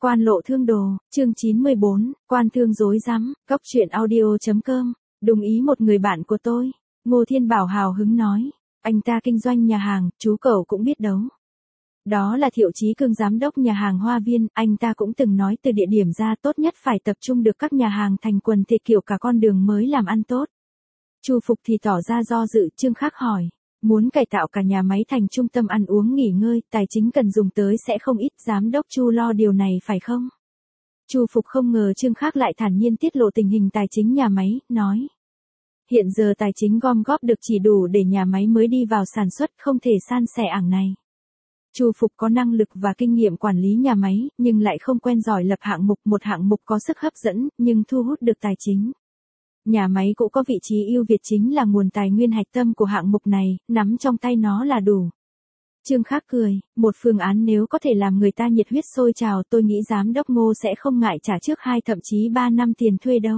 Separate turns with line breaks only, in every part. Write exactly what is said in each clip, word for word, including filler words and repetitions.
Quan lộ thương đồ, chương chín mươi bốn, quan thương dối rắm, cóc truyện audio.com, đồng ý một người bạn của tôi. Ngô Thiên Bảo hào hứng nói, anh ta kinh doanh nhà hàng, chú cậu cũng biết đấu. Đó là Thiệu Chí Cương giám đốc nhà hàng Hoa Viên, anh ta cũng từng nói từ địa điểm ra tốt nhất phải tập trung được các nhà hàng thành quần thể kiểu cả con đường mới làm ăn tốt. Chu Phục thì tỏ ra do dự, Trương Khắc hỏi. Muốn cải tạo cả nhà máy thành trung tâm ăn uống nghỉ ngơi, tài chính cần dùng tới sẽ không ít, giám đốc Chu lo điều này phải không? Chu Phục không ngờ Trương Khắc lại thản nhiên tiết lộ tình hình tài chính nhà máy, nói. Hiện giờ tài chính gom góp được chỉ đủ để nhà máy mới đi vào sản xuất, không thể san sẻ ảng này. Chu Phục có năng lực và kinh nghiệm quản lý nhà máy, nhưng lại không quen giỏi lập hạng mục, một hạng mục có sức hấp dẫn, nhưng thu hút được tài chính. Nhà máy cũng có vị trí ưu việt chính là nguồn tài nguyên hạch tâm của hạng mục này, nắm trong tay nó là đủ. Trương Khắc cười, một phương án nếu có thể làm người ta nhiệt huyết sôi trào, tôi nghĩ giám đốc Ngô sẽ không ngại trả trước hai thậm chí ba năm tiền thuê đâu.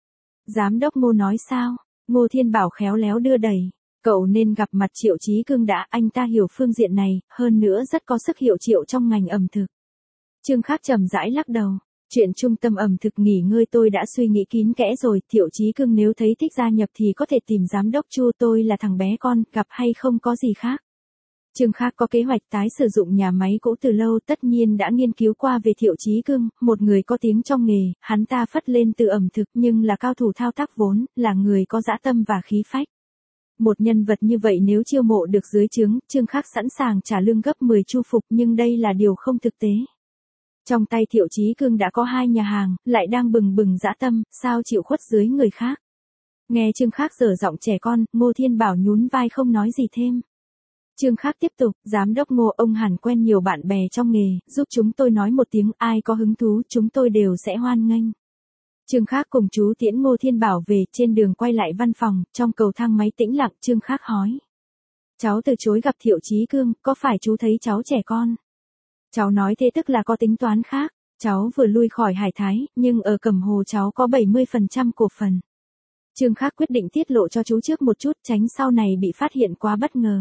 Giám đốc Ngô nói sao? Ngô Thiên Bảo khéo léo đưa đẩy. Cậu nên gặp mặt Triệu Chí Cương đã, anh ta hiểu phương diện này, hơn nữa rất có sức hiệu triệu trong ngành ẩm thực. Trương Khắc trầm rãi lắc đầu. Chuyện trung tâm ẩm thực nghỉ ngơi tôi đã suy nghĩ kín kẽ rồi, Thiệu Chí Cương nếu thấy thích gia nhập thì có thể tìm giám đốc Chu, tôi là thằng bé con, gặp hay không có gì khác. Trương Khắc có kế hoạch tái sử dụng nhà máy cũ từ lâu, tất nhiên đã nghiên cứu qua về Thiệu Chí Cương, một người có tiếng trong nghề, hắn ta phất lên từ ẩm thực nhưng là cao thủ thao tác vốn, là người có dã tâm và khí phách. Một nhân vật như vậy nếu chiêu mộ được dưới trướng, Trương Khắc sẵn sàng trả lương gấp mười Chu Phục, nhưng đây là điều không thực tế. Trong tay Thiệu Chí Cương đã có hai nhà hàng, lại đang bừng bừng dã tâm, sao chịu khuất dưới người khác. Nghe Trương Khắc dở giọng trẻ con, Ngô Thiên Bảo nhún vai không nói gì thêm. Trương Khắc tiếp tục, giám đốc Ngô, ông hẳn quen nhiều bạn bè trong nghề, giúp chúng tôi nói một tiếng, ai có hứng thú chúng tôi đều sẽ hoan nghênh. Trương Khắc cùng chú tiễn Ngô Thiên Bảo về, trên đường quay lại văn phòng, trong cầu thang máy tĩnh lặng, Trương Khắc hỏi. Cháu từ chối gặp Thiệu Chí Cương, có phải chú thấy cháu trẻ con? Cháu nói thế tức là có tính toán khác, cháu vừa lui khỏi Hải Thái, nhưng ở Cẩm Hồ cháu có bảy mươi phần trăm cổ phần. Trương Khắc quyết định tiết lộ cho chú trước một chút, tránh sau này bị phát hiện quá bất ngờ.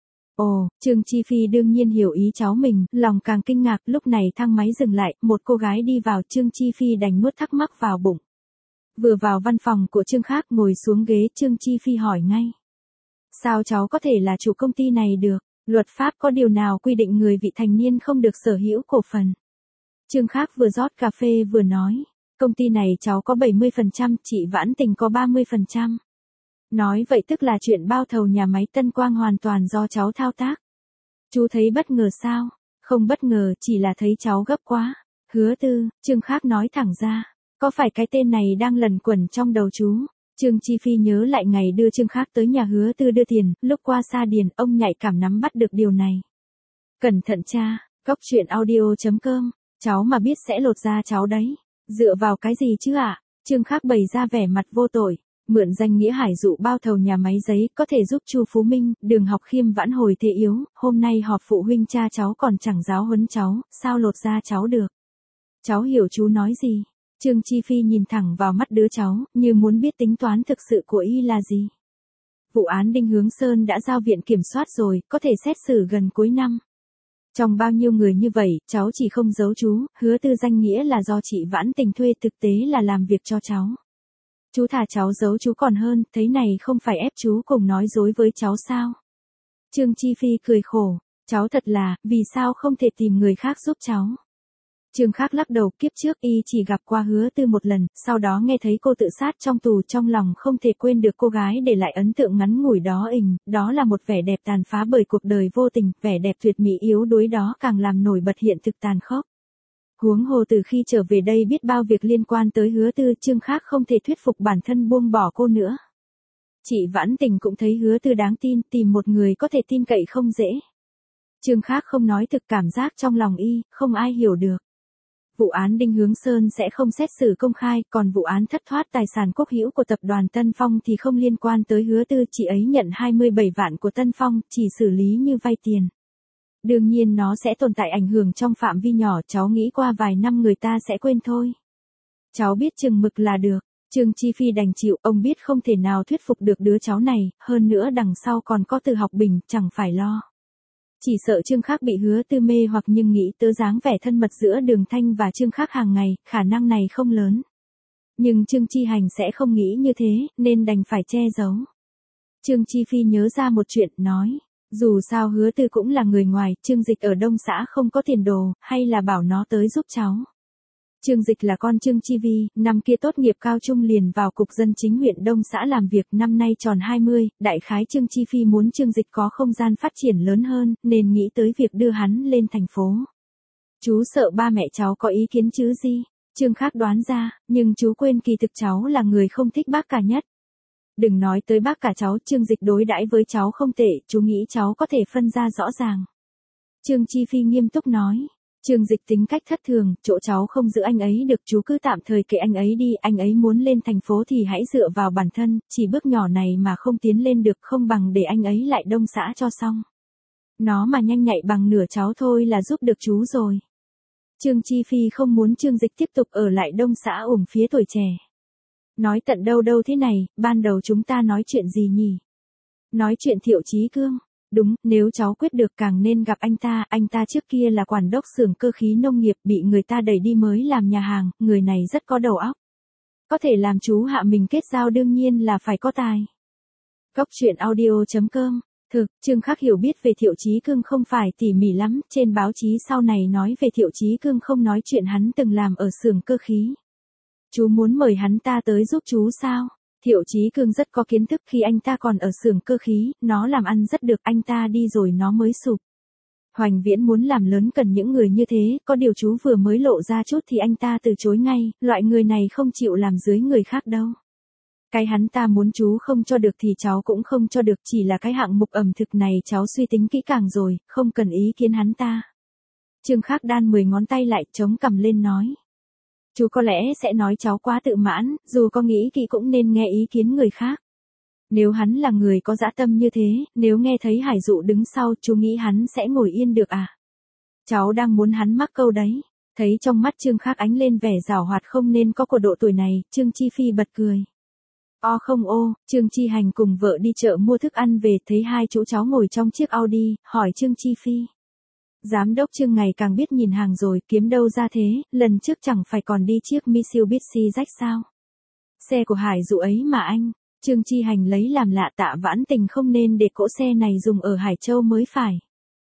Ồ, Trương Chi Phi đương nhiên hiểu ý cháu mình, lòng càng kinh ngạc, lúc này thang máy dừng lại, một cô gái đi vào, Trương Chi Phi đành nuốt thắc mắc vào bụng. Vừa vào văn phòng của Trương Khắc ngồi xuống ghế, Trương Chi Phi hỏi ngay. Sao cháu có thể là chủ công ty này được? Luật pháp có điều nào quy định người vị thành niên không được sở hữu cổ phần? Trương Khắc vừa rót cà phê vừa nói, công ty này cháu có bảy mươi phần trăm, chị Vãn Tình có ba mươi phần trăm. Nói vậy tức là chuyện bao thầu nhà máy Tân Quang hoàn toàn do cháu thao tác. Chú thấy bất ngờ sao? Không bất ngờ, chỉ là thấy cháu gấp quá. Hứa Tư, Trương Khắc nói thẳng ra, có phải cái tên này đang lẩn quẩn trong đầu chú? Trương Chi Phi nhớ lại ngày đưa Trương Khắc tới nhà Hứa Tư đưa tiền, lúc qua Sa Điền, ông nhạy cảm nắm bắt được điều này. Cẩn thận cha, cóc truyện audio.com, cháu mà biết sẽ lột da cháu đấy. Dựa vào cái gì chứ ạ? À? Trương Khắc bày ra vẻ mặt vô tội, mượn danh nghĩa hải dụ bao thầu nhà máy giấy, có thể giúp Chu Phú Minh, Đường Học Khiêm vãn hồi thế yếu, hôm nay họp phụ huynh cha cháu còn chẳng giáo huấn cháu, sao lột da cháu được? Cháu hiểu chú nói gì? Trương Chi Phi nhìn thẳng vào mắt đứa cháu, như muốn biết tính toán thực sự của y là gì. Vụ án Đinh Hướng Sơn đã giao viện kiểm soát rồi, có thể xét xử gần cuối năm. Trong bao nhiêu người như vậy, cháu chỉ không giấu chú, Hứa Tư danh nghĩa là do chị Vãn Tình thuê, thực tế là làm việc cho cháu. Chú thả cháu giấu chú còn hơn, thế này không phải ép chú cùng nói dối với cháu sao? Trương Chi Phi cười khổ, cháu thật là, vì sao không thể tìm người khác giúp cháu? Trương Khắc lắc đầu, kiếp trước y chỉ gặp qua Hứa Tư một lần, sau đó nghe thấy cô tự sát trong tù, trong lòng không thể quên được cô gái để lại ấn tượng ngắn ngủi đó ình, đó là một vẻ đẹp tàn phá bởi cuộc đời vô tình, vẻ đẹp tuyệt mỹ yếu đuối đó càng làm nổi bật hiện thực tàn khốc. Huống hồ từ khi trở về đây biết bao việc liên quan tới Hứa Tư, Trương Khắc không thể thuyết phục bản thân buông bỏ cô nữa. Chị Vãn Tình cũng thấy Hứa Tư đáng tin, tìm một người có thể tin cậy không dễ. Trương Khắc không nói thực cảm giác trong lòng y, không ai hiểu được. Vụ án Đinh Hướng Sơn sẽ không xét xử công khai, còn vụ án thất thoát tài sản quốc hữu của tập đoàn Tân Phong thì không liên quan tới Hứa Tư, chị ấy nhận hai mươi bảy vạn của Tân Phong, chỉ xử lý như vay tiền. Đương nhiên nó sẽ tồn tại ảnh hưởng trong phạm vi nhỏ, cháu nghĩ qua vài năm người ta sẽ quên thôi. Cháu biết chừng mực là được. Trương Chi Phi đành chịu, ông biết không thể nào thuyết phục được đứa cháu này, hơn nữa đằng sau còn có Từ Học Bình, chẳng phải lo. Chỉ sợ Trương Khắc bị Hứa Tư mê hoặc, nhưng nghĩ tới dáng vẻ thân mật giữa Đường Thanh và Trương Khắc hàng ngày, khả năng này không lớn. Nhưng Trương Chi Hành sẽ không nghĩ như thế, nên đành phải che giấu. Trương Chi Phi nhớ ra một chuyện, nói, dù sao Hứa Tư cũng là người ngoài, Trương Dịch ở Đông xã không có tiền đồ, hay là bảo nó tới giúp cháu. Trương Dịch là con Trương Chi Vi, năm kia tốt nghiệp cao trung liền vào cục dân chính huyện Đông xã làm việc, năm nay tròn hai mươi, đại khái Trương Chi Phi muốn Trương Dịch có không gian phát triển lớn hơn, nên nghĩ tới việc đưa hắn lên thành phố. Chú sợ ba mẹ cháu có ý kiến chứ gì? Trương Khắc đoán ra, nhưng chú quên kỳ thực cháu là người không thích bác cả nhất. Đừng nói tới bác cả cháu, Trương Dịch đối đãi với cháu không tệ, chú nghĩ cháu có thể phân ra rõ ràng. Trương Chi Phi nghiêm túc nói. Trương Dịch tính cách thất thường, chỗ cháu không giữ anh ấy được, chú cứ tạm thời kệ anh ấy đi, anh ấy muốn lên thành phố thì hãy dựa vào bản thân, chỉ bước nhỏ này mà không tiến lên được, không bằng để anh ấy lại Đông xã cho xong. Nó mà nhanh nhạy bằng nửa cháu thôi là giúp được chú rồi. Trương Chi Phi không muốn Trương Dịch tiếp tục ở lại Đông xã ủng phía tuổi trẻ. Nói tận đâu đâu thế này, ban đầu chúng ta nói chuyện gì nhỉ? Nói chuyện Thiệu Chí Cương. Đúng, nếu cháu quyết được càng nên gặp anh ta, anh ta trước kia là quản đốc xưởng cơ khí nông nghiệp, bị người ta đẩy đi mới làm nhà hàng, người này rất có đầu óc. Có thể làm chú hạ mình kết giao, đương nhiên là phải có tài. Cốc truyện audio chấm com. Thực, Trương Khắc hiểu biết về Thiệu Chí Cương không phải tỉ mỉ lắm, trên báo chí sau này nói về Thiệu Chí Cương không nói chuyện hắn từng làm ở xưởng cơ khí. Chú muốn mời hắn ta tới giúp chú sao? Thiệu Chí Cương rất có kiến thức, khi anh ta còn ở xưởng cơ khí, nó làm ăn rất được, anh ta đi rồi nó mới sụp. Hoành Viễn muốn làm lớn cần những người như thế, có điều chú vừa mới lộ ra chút thì anh ta từ chối ngay, loại người này không chịu làm dưới người khác đâu. Cái hắn ta muốn chú không cho được thì cháu cũng không cho được, chỉ là cái hạng mục ẩm thực này cháu suy tính kỹ càng rồi, không cần ý kiến hắn ta. Trương Khắc đan mười ngón tay lại, chống cằm lên nói. Chú có lẽ sẽ nói cháu quá tự mãn, dù có nghĩ kỹ cũng nên nghe ý kiến người khác. Nếu hắn là người có dã tâm như thế, nếu nghe thấy Hải Dụ đứng sau, chú nghĩ hắn sẽ ngồi yên được à? Cháu đang muốn hắn mắc câu đấy. Thấy trong mắt Trương Khắc ánh lên vẻ giảo hoạt không nên có của độ tuổi này, Trương Chi Phi bật cười. O không ô, Trương Chi Hành cùng vợ đi chợ mua thức ăn về, thấy hai chú cháu ngồi trong chiếc Audi, hỏi Trương Chi Phi. Giám đốc Trương ngày càng biết nhìn hàng rồi, kiếm đâu ra thế, lần trước chẳng phải còn đi chiếc Mitsubishi rách sao? Xe của Hải Dụ ấy mà anh. Trương Chi Hành lấy làm lạ, Tạ Vãn Tình không nên để cỗ xe này dùng ở Hải Châu mới phải.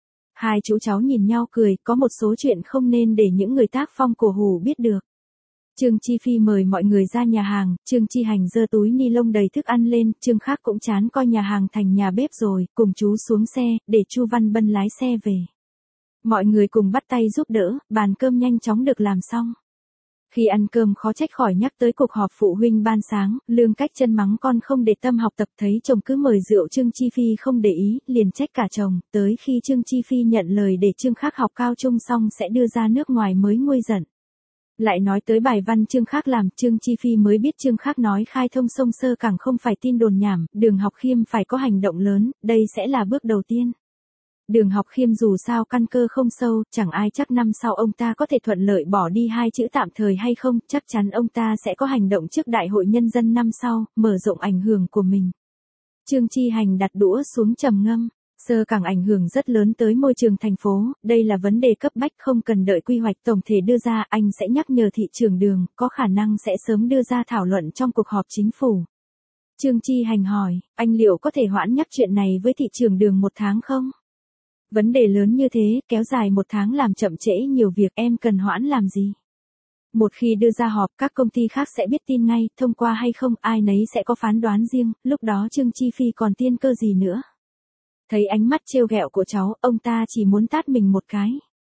Hai chú cháu nhìn nhau cười, có một số chuyện không nên để những người tác phong cổ hủ biết được. Trương Chi Phi mời mọi người ra nhà hàng, Trương Chi Hành giơ túi ni lông đầy thức ăn lên, Trương Khắc cũng chán coi nhà hàng thành nhà bếp rồi, cùng chú xuống xe, để Chu Văn Bân lái xe về. Mọi người cùng bắt tay giúp đỡ, bàn cơm nhanh chóng được làm xong. Khi ăn cơm khó trách khỏi nhắc tới cuộc họp phụ huynh ban sáng, Lương Cách Chân mắng con không để tâm học tập, thấy chồng cứ mời rượu Trương Chi Phi không để ý, liền trách cả chồng, tới khi Trương Chi Phi nhận lời để Trương Khắc học cao trung xong sẽ đưa ra nước ngoài mới nguôi giận. Lại nói tới bài văn Trương Khắc làm, Trương Chi Phi mới biết Trương Khắc nói khai thông sông Sơ Cảng không phải tin đồn nhảm, Đường Học Khiêm phải có hành động lớn, đây sẽ là bước đầu tiên. Đường Học Khiêm dù sao căn cơ không sâu, chẳng ai chắc năm sau ông ta có thể thuận lợi bỏ đi hai chữ tạm thời hay không, chắc chắn ông ta sẽ có hành động trước Đại hội Nhân dân năm sau, mở rộng ảnh hưởng của mình. Trương Chi Hành đặt đũa xuống trầm ngâm. Sơ Cảng ảnh hưởng rất lớn tới môi trường thành phố, đây là vấn đề cấp bách không cần đợi quy hoạch tổng thể đưa ra, anh sẽ nhắc nhở thị trưởng Đường, có khả năng sẽ sớm đưa ra thảo luận trong cuộc họp chính phủ. Trương Chi Hành hỏi, anh liệu có thể hoãn nhắc chuyện này với thị trưởng Đường một tháng không? Vấn đề lớn như thế, kéo dài một tháng làm chậm trễ nhiều việc, em cần hoãn làm gì? Một khi đưa ra họp, các công ty khác sẽ biết tin ngay, thông qua hay không, ai nấy sẽ có phán đoán riêng, lúc đó Trương Chi Phi còn tiên cơ gì nữa? Thấy ánh mắt trêu ghẹo của cháu, ông ta chỉ muốn tát mình một cái.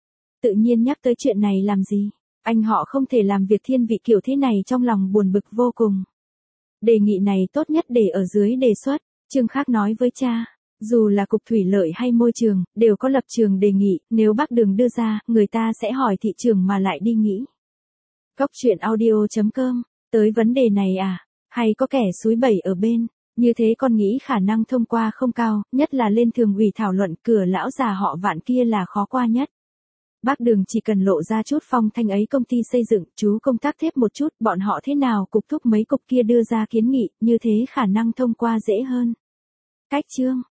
Tự nhiên nhắc tới chuyện này làm gì? Anh họ không thể làm việc thiên vị kiểu thế này, trong lòng buồn bực vô cùng. Đề nghị này tốt nhất để ở dưới đề xuất, Trương Khắc nói với cha. Dù là Cục Thủy lợi hay Môi trường, đều có lập trường đề nghị, nếu bác Đường đưa ra, người ta sẽ hỏi thị trường mà lại đi nghĩ. Cốc truyện audio chấm com, tới vấn đề này à? Hay có kẻ xúi bẩy ở bên? Như thế con nghĩ khả năng thông qua không cao, nhất là lên thường ủy thảo luận, cửa lão già họ Vạn kia là khó qua nhất. Bác Đường chỉ cần lộ ra chút phong thanh ấy, công ty xây dựng, chú công tác thép một chút, bọn họ thế nào cục thúc mấy cục kia đưa ra kiến nghị, như thế khả năng thông qua dễ hơn. Cách chương